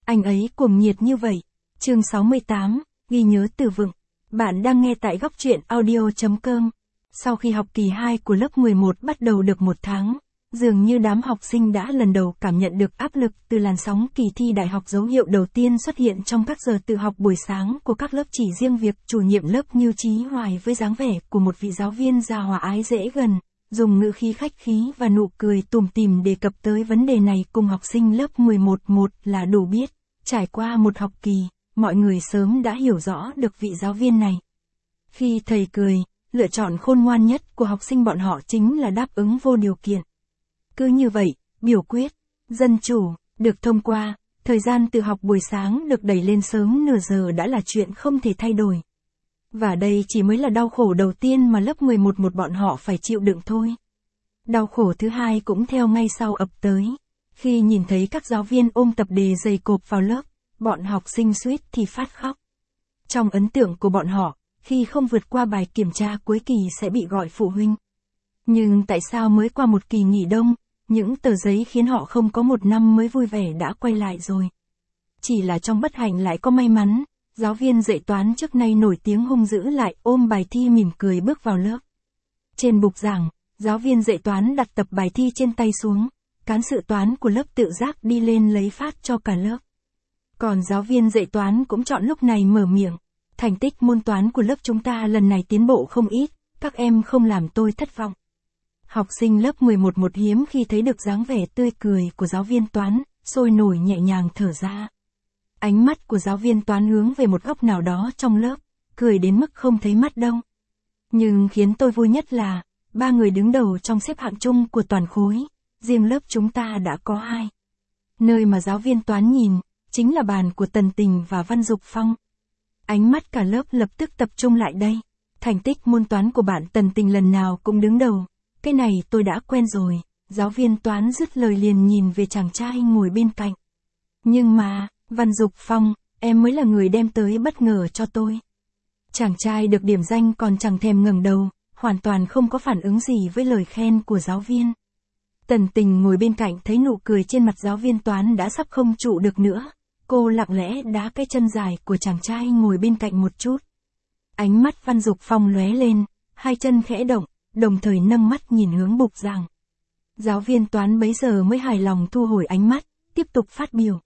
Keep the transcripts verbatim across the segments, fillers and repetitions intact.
anh ấy cuồng nhiệt như vậy. Chương sáu mươi tám, ghi nhớ từ vựng. Bạn đang nghe tại góc truyện audio chấm com. Sau khi học kỳ hai của lớp mười một bắt đầu được một tháng, dường như đám học sinh đã lần đầu cảm nhận được áp lực từ làn sóng kỳ thi đại học. Dấu hiệu đầu tiên xuất hiện trong các giờ tự học buổi sáng của các lớp. Chỉ riêng việc chủ nhiệm lớp Như Chí Hoài với dáng vẻ của một vị giáo viên già hòa ái dễ gần, dùng ngữ khí khách khí và nụ cười tủm tỉm đề cập tới vấn đề này cùng học sinh lớp mười một một là đủ biết. Trải qua một học kỳ, mọi người sớm đã hiểu rõ được vị giáo viên này. Khi thầy cười, lựa chọn khôn ngoan nhất của học sinh bọn họ chính là đáp ứng vô điều kiện. Cứ như vậy, biểu quyết, dân chủ, được thông qua, thời gian tự học buổi sáng được đẩy lên sớm nửa giờ đã là chuyện không thể thay đổi. Và đây chỉ mới là đau khổ đầu tiên mà lớp mười một một bọn họ phải chịu đựng thôi. Đau khổ thứ hai cũng theo ngay sau ập tới. Khi nhìn thấy các giáo viên ôm tập đề dày cộp vào lớp, bọn học sinh suýt thì phát khóc. Trong ấn tượng của bọn họ, khi không vượt qua bài kiểm tra cuối kỳ sẽ bị gọi phụ huynh. Nhưng tại sao mới qua một kỳ nghỉ đông, những tờ giấy khiến họ không có một năm mới vui vẻ đã quay lại rồi? Chỉ là trong bất hạnh lại có may mắn, giáo viên dạy toán trước nay nổi tiếng hung dữ lại ôm bài thi mỉm cười bước vào lớp. Trên bục giảng, giáo viên dạy toán đặt tập bài thi trên tay xuống, cán sự toán của lớp tự giác đi lên lấy phát cho cả lớp. Còn giáo viên dạy toán cũng chọn lúc này mở miệng. Thành tích môn toán của lớp chúng ta lần này tiến bộ không ít, các em không làm tôi thất vọng. Học sinh lớp mười một một hiếm khi thấy được dáng vẻ tươi cười của giáo viên toán, sôi nổi nhẹ nhàng thở ra. Ánh mắt của giáo viên toán hướng về một góc nào đó trong lớp, cười đến mức không thấy mắt đâu. Nhưng khiến tôi vui nhất là, ba người đứng đầu trong xếp hạng chung của toàn khối, riêng lớp chúng ta đã có hai. Nơi mà giáo viên toán nhìn, chính là bàn của Tần Tình và Văn Dục Phong. Ánh mắt cả lớp lập tức tập trung lại đây. Thành tích môn toán của bạn Tần Tình lần nào cũng đứng đầu. Cái này tôi đã quen rồi. Giáo viên toán dứt lời liền nhìn về chàng trai ngồi bên cạnh. Nhưng mà, Văn Dục Phong, em mới là người đem tới bất ngờ cho tôi. Chàng trai được điểm danh còn chẳng thèm ngẩng đầu, hoàn toàn không có phản ứng gì với lời khen của giáo viên. Tần Tình ngồi bên cạnh thấy nụ cười trên mặt giáo viên toán đã sắp không trụ được nữa. Cô lặng lẽ đá cái chân dài của chàng trai ngồi bên cạnh một chút. Ánh mắt Văn Dục Phong lóe lên, hai chân khẽ động, đồng thời nâng mắt nhìn hướng bục giảng. Giáo viên toán bấy giờ mới hài lòng thu hồi ánh mắt, tiếp tục phát biểu.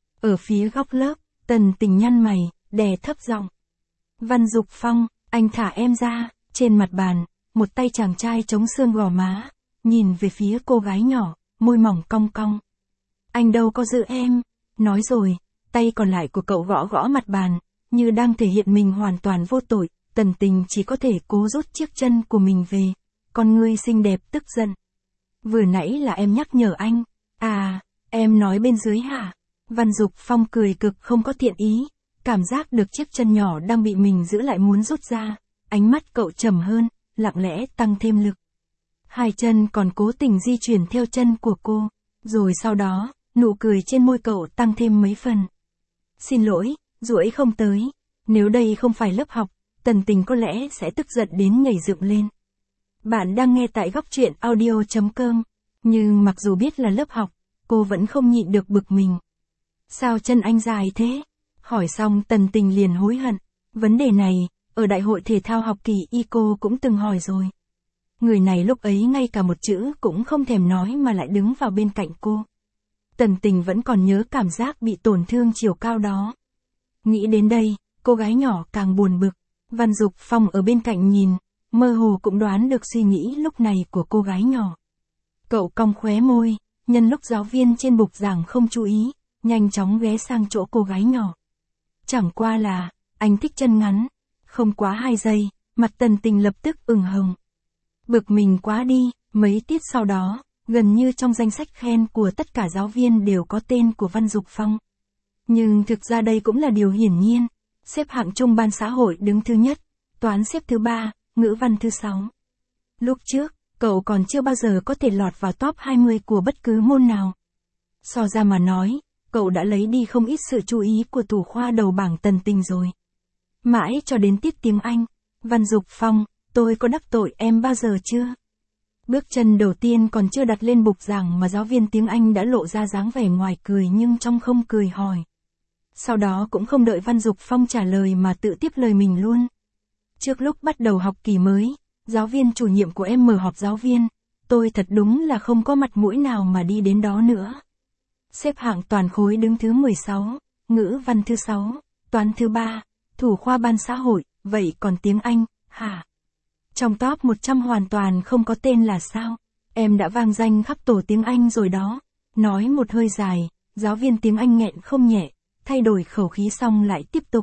Ở phía góc lớp, Tần Tình nhăn mày, đè thấp giọng. Văn Dục Phong, anh thả em ra. Trên mặt bàn, một tay chàng trai chống xương gò má, nhìn về phía cô gái nhỏ, môi mỏng cong cong. Anh đâu có giữ em. Nói rồi, tay còn lại của cậu gõ gõ mặt bàn, như đang thể hiện mình hoàn toàn vô tội. Tần Tình chỉ có thể cố rút chiếc chân của mình về. Con ngươi xinh đẹp tức giận. Vừa nãy là em nhắc nhở anh. À, em nói bên dưới hả? Văn Dục Phong cười cực không có thiện ý, cảm giác được chiếc chân nhỏ đang bị mình giữ lại muốn rút ra. Ánh mắt cậu trầm hơn, lặng lẽ tăng thêm lực. Hai chân còn cố tình di chuyển theo chân của cô, rồi sau đó, nụ cười trên môi cậu tăng thêm mấy phần. Xin lỗi, duỗi không tới. Nếu đây không phải lớp học, Tần Tình có lẽ sẽ tức giận đến nhảy dựng lên. Bạn đang nghe tại góc truyện audio chấm com. Nhưng mặc dù biết là lớp học, cô vẫn không nhịn được bực mình. Sao chân anh dài thế? Hỏi xong Tần Tình liền hối hận. Vấn đề này, ở đại hội thể thao học kỳ y cô cũng từng hỏi rồi. Người này lúc ấy ngay cả một chữ cũng không thèm nói mà lại đứng vào bên cạnh cô. Tần Tình vẫn còn nhớ cảm giác bị tổn thương chiều cao đó. Nghĩ đến đây, cô gái nhỏ càng buồn bực. Văn Dục Phong ở bên cạnh nhìn, mơ hồ cũng đoán được suy nghĩ lúc này của cô gái nhỏ. Cậu cong khóe môi, nhân lúc giáo viên trên bục giảng không chú ý, nhanh chóng ghé sang chỗ cô gái nhỏ. Chẳng qua là, anh thích chân ngắn. Không quá hai giây, mặt Tần Tình lập tức ửng hồng. Bực mình quá đi, mấy tiết sau đó, gần như trong danh sách khen của tất cả giáo viên đều có tên của Văn Dục Phong. Nhưng thực ra đây cũng là điều hiển nhiên. Xếp hạng chung ban xã hội đứng thứ nhất, toán xếp thứ ba, ngữ văn thứ sáu. Lúc trước, cậu còn chưa bao giờ có thể lọt vào top hai mươi của bất cứ môn nào. So ra mà nói, cậu đã lấy đi không ít sự chú ý của thủ khoa đầu bảng Tần Tình rồi. Mãi cho đến tiết tiếng Anh, Văn Dục Phong, tôi có đắc tội em bao giờ chưa? Bước chân đầu tiên còn chưa đặt lên bục giảng mà giáo viên tiếng Anh đã lộ ra dáng vẻ ngoài cười nhưng trong không cười hỏi. Sau đó cũng không đợi Văn Dục Phong trả lời mà tự tiếp lời mình luôn. Trước lúc bắt đầu học kỳ mới, giáo viên chủ nhiệm của em mở họp giáo viên, tôi thật đúng là không có mặt mũi nào mà đi đến đó nữa. Xếp hạng toàn khối đứng thứ mười sáu, ngữ văn thứ sáu, toán thứ ba, thủ khoa ban xã hội, vậy còn tiếng Anh, hả? Trong top một trăm hoàn toàn không có tên là sao? Em đã vang danh khắp tổ tiếng Anh rồi đó. Nói một hơi dài, giáo viên tiếng Anh nghẹn không nhẹ, thay đổi khẩu khí xong lại tiếp tục.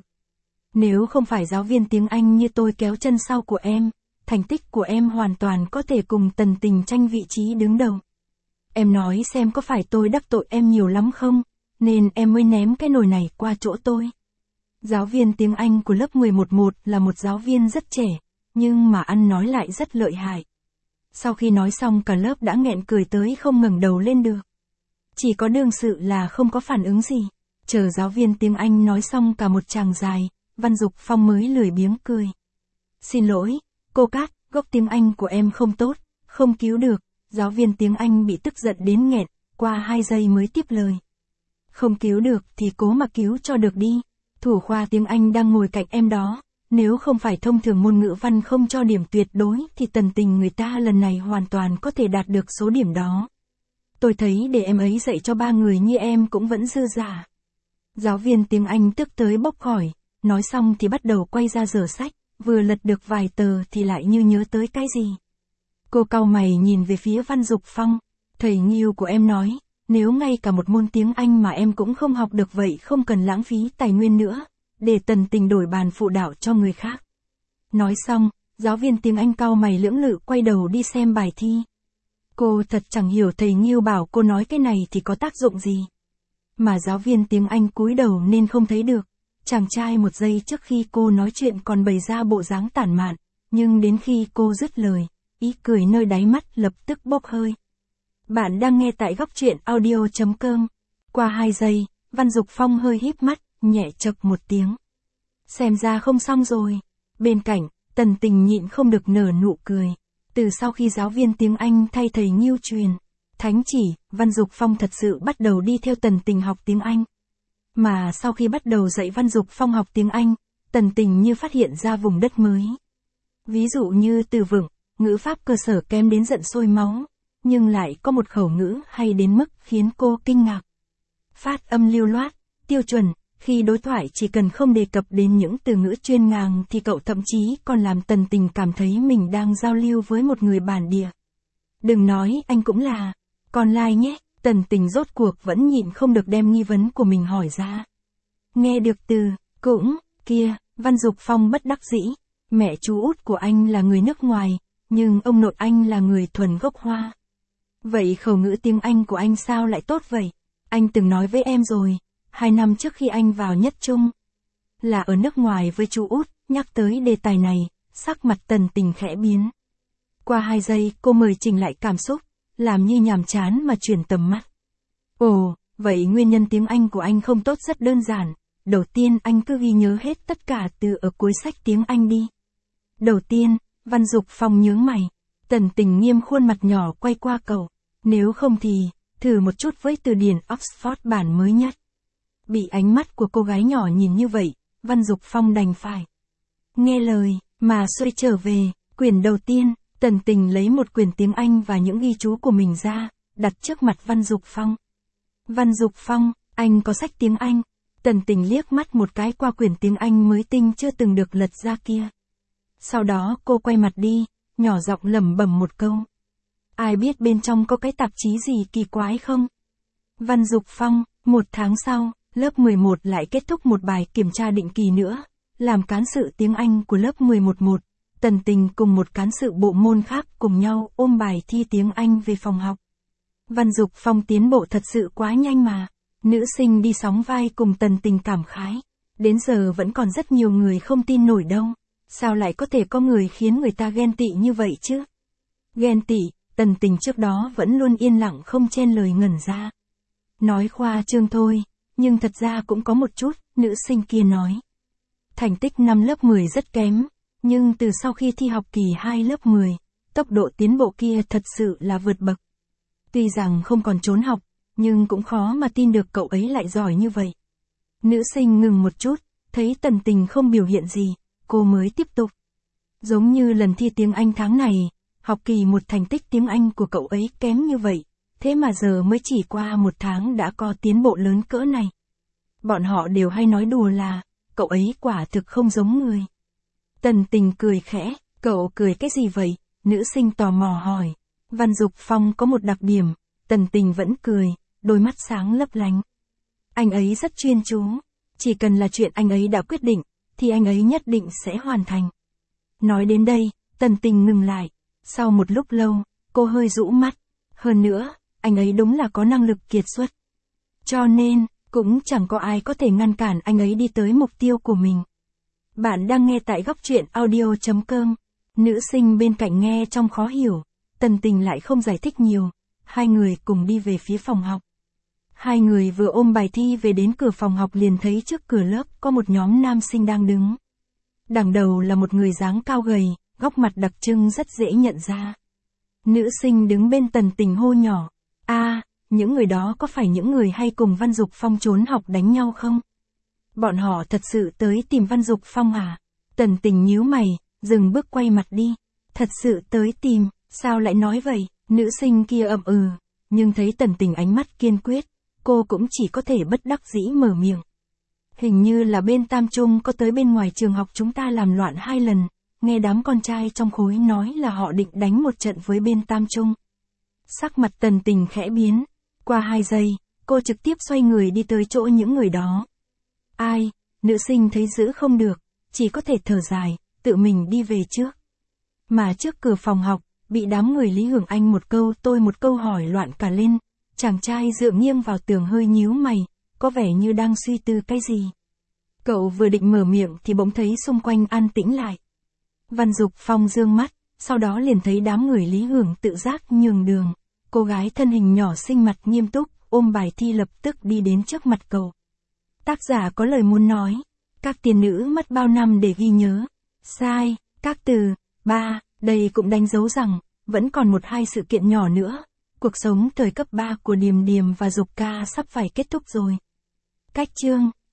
Nếu không phải giáo viên tiếng Anh như tôi kéo chân sau của em, thành tích của em hoàn toàn có thể cùng Tần Tình tranh vị trí đứng đầu. Em nói xem có phải tôi đắc tội em nhiều lắm không, nên em mới ném cái nồi này qua chỗ tôi. Giáo viên tiếng Anh của lớp mười một một là một giáo viên rất trẻ, nhưng mà ăn nói lại rất lợi hại. Sau khi nói xong cả lớp đã nghẹn cười tới không ngẩng đầu lên được. Chỉ có đương sự là không có phản ứng gì. Chờ giáo viên tiếng Anh nói xong cả một tràng dài, Văn Dục Phong mới lười biếng cười. Xin lỗi, cô Cát, gốc tiếng Anh của em không tốt, không cứu được. Giáo viên tiếng Anh bị tức giận đến nghẹn, qua hai giây mới tiếp lời. Không cứu được thì cố mà cứu cho được đi. Thủ khoa tiếng Anh đang ngồi cạnh em đó. Nếu không phải thông thường môn ngữ văn không cho điểm tuyệt đối thì Tần Tình người ta lần này hoàn toàn có thể đạt được số điểm đó. Tôi thấy để em ấy dạy cho ba người như em cũng vẫn dư dả. Giáo viên tiếng Anh tức tới bốc khỏi, nói xong thì bắt đầu quay ra giở sách, vừa lật được vài tờ thì lại như nhớ tới cái gì. Cô cau mày nhìn về phía Văn Dục Phong, thầy Nghiêu của em nói, nếu ngay cả một môn tiếng Anh mà em cũng không học được vậy không cần lãng phí tài nguyên nữa, để Tần Tình đổi bàn phụ đạo cho người khác. Nói xong, giáo viên tiếng Anh cau mày lưỡng lự quay đầu đi xem bài thi. Cô thật chẳng hiểu thầy Nghiêu bảo cô nói cái này thì có tác dụng gì. Mà giáo viên tiếng Anh cúi đầu nên không thấy được. Chàng trai một giây trước khi cô nói chuyện còn bày ra bộ dáng tản mạn, nhưng đến khi cô dứt lời, ý cười nơi đáy mắt lập tức bốc hơi. Bạn đang nghe tại góc truyện audio chấm com. Qua hai giây, Văn Dục Phong hơi híp mắt, nhẹ chậc một tiếng. Xem ra không xong rồi. Bên cạnh, Tần Tình nhịn không được nở nụ cười. Từ sau khi giáo viên tiếng Anh thay thầy Nghiêu truyền thánh chỉ, Văn Dục Phong thật sự bắt đầu đi theo Tần Tình học tiếng Anh. Mà sau khi bắt đầu dạy Văn Dục Phong học tiếng Anh, Tần Tình như phát hiện ra vùng đất mới. Ví dụ như từ vựng, ngữ pháp cơ sở kém đến giận sôi máu, nhưng lại có một khẩu ngữ hay đến mức khiến cô kinh ngạc. Phát âm lưu loát, tiêu chuẩn, khi đối thoại chỉ cần không đề cập đến những từ ngữ chuyên ngành thì cậu thậm chí còn làm Tần Tình cảm thấy mình đang giao lưu với một người bản địa. Đừng nói anh cũng là, còn lai nhé, Tần Tình rốt cuộc vẫn nhịn không được đem nghi vấn của mình hỏi ra. Nghe được từ, cũng, kia, Văn Dục Phong bất đắc dĩ, mẹ chú út của anh là người nước ngoài, nhưng ông nội anh là người thuần gốc Hoa. Vậy khẩu ngữ tiếng Anh của anh sao lại tốt vậy? Anh từng nói với em rồi, hai năm trước khi anh vào nhất trung, là ở nước ngoài với chú út, nhắc tới đề tài này, sắc mặt Tần Tình khẽ biến. Qua hai giây cô mời chỉnh lại cảm xúc, làm như nhàm chán mà chuyển tầm mắt. Ồ, vậy nguyên nhân tiếng Anh của anh không tốt rất đơn giản. Đầu tiên anh cứ ghi nhớ hết tất cả từ ở cuối sách tiếng Anh đi. Đầu tiên, Văn Dục Phong nhướng mày. Tần Tình nghiêm khuôn mặt nhỏ quay qua cậu. Nếu không thì, thử một chút với từ điển Oxford bản mới nhất. Bị ánh mắt của cô gái nhỏ nhìn như vậy, Văn Dục Phong đành phải nghe lời, mà xoay trở về, quyển đầu tiên. Tần Tình lấy một quyển tiếng Anh và những ghi chú của mình ra, đặt trước mặt Văn Dục Phong. Văn Dục Phong, anh có sách tiếng Anh. Tần Tình liếc mắt một cái qua quyển tiếng Anh mới tinh chưa từng được lật ra kia. Sau đó cô quay mặt đi, nhỏ giọng lẩm bẩm một câu. Ai biết bên trong có cái tạp chí gì kỳ quái không? Văn Dục Phong, một tháng sau, lớp mười một lại kết thúc một bài kiểm tra định kỳ nữa, làm cán sự tiếng Anh của lớp mười một một. Tần Tình cùng một cán sự bộ môn khác cùng nhau ôm bài thi tiếng Anh về phòng học. Văn Dục Phong tiến bộ thật sự quá nhanh mà. Nữ sinh đi sóng vai cùng Tần Tình cảm khái. Đến giờ vẫn còn rất nhiều người không tin nổi đâu. Sao lại có thể có người khiến người ta ghen tị như vậy chứ? Ghen tị, Tần Tình trước đó vẫn luôn yên lặng không chen lời ngẩn ra. Nói khoa trương thôi, nhưng thật ra cũng có một chút, nữ sinh kia nói. Thành tích năm lớp mười rất kém. Nhưng từ sau khi thi học kỳ hai lớp mười, tốc độ tiến bộ kia thật sự là vượt bậc. Tuy rằng không còn trốn học, nhưng cũng khó mà tin được cậu ấy lại giỏi như vậy. Nữ sinh ngừng một chút, thấy Tần Tình không biểu hiện gì, cô mới tiếp tục. Giống như lần thi tiếng Anh tháng này, học kỳ một thành tích tiếng Anh của cậu ấy kém như vậy, thế mà giờ mới chỉ qua một tháng đã có tiến bộ lớn cỡ này. Bọn họ đều hay nói đùa là, cậu ấy quả thực không giống người. Tần Tình cười khẽ, cậu cười cái gì vậy? Nữ sinh tò mò hỏi. Văn Dục Phong có một đặc điểm, Tần Tình vẫn cười, đôi mắt sáng lấp lánh. Anh ấy rất chuyên chú, chỉ cần là chuyện anh ấy đã quyết định, thì anh ấy nhất định sẽ hoàn thành. Nói đến đây, Tần Tình ngừng lại, sau một lúc lâu, cô hơi rũ mắt. Hơn nữa, anh ấy đúng là có năng lực kiệt xuất. Cho nên, cũng chẳng có ai có thể ngăn cản anh ấy đi tới mục tiêu của mình. Bạn đang nghe tại góc truyện audio chấm com. Nữ sinh bên cạnh nghe trong khó hiểu, Tần Tình lại không giải thích nhiều. Hai người cùng đi về phía phòng học. Hai người vừa ôm bài thi về đến cửa phòng học liền thấy trước cửa lớp có một nhóm nam sinh đang đứng. Đằng đầu là một người dáng cao gầy, góc mặt đặc trưng rất dễ nhận ra. Nữ sinh đứng bên Tần Tình hô nhỏ. A, à, những người đó có phải những người hay cùng Văn Dục Phong trốn học đánh nhau không? Bọn họ thật sự tới tìm Văn Dục Phong à? Tần Tình nhíu mày, dừng bước quay mặt đi. Thật sự tới tìm, sao lại nói vậy? Nữ sinh kia ậm ừ, nhưng thấy Tần Tình ánh mắt kiên quyết, cô cũng chỉ có thể bất đắc dĩ mở miệng. Hình như là bên Tam Trung có tới bên ngoài trường học chúng ta làm loạn hai lần, nghe đám con trai trong khối nói là họ định đánh một trận với bên Tam Trung. Sắc mặt Tần Tình khẽ biến, qua hai giây, cô trực tiếp xoay người đi tới chỗ những người đó. Ai? Nữ sinh thấy giữ không được, chỉ có thể thở dài, tự mình đi về trước. Mà trước cửa phòng học, bị đám người Lý Hưởng Anh một câu tôi một câu hỏi loạn cả lên, chàng trai dựa nghiêng vào tường hơi nhíu mày, có vẻ như đang suy tư cái gì. Cậu vừa định mở miệng thì bỗng thấy xung quanh an tĩnh lại. Văn Dục Phong dương mắt, sau đó liền thấy đám người Lý Hưởng tự giác nhường đường. Cô gái thân hình nhỏ xinh mặt nghiêm túc, ôm bài thi lập tức đi đến trước mặt cậu. Tác giả có lời muốn nói, các tiền nữ mất bao năm để ghi nhớ. Sai, các từ, ba, đây cũng đánh dấu rằng, vẫn còn một hai sự kiện nhỏ nữa. Cuộc sống thời cấp ba của Điềm Điềm và Dục Ca sắp phải kết thúc rồi. Cách chương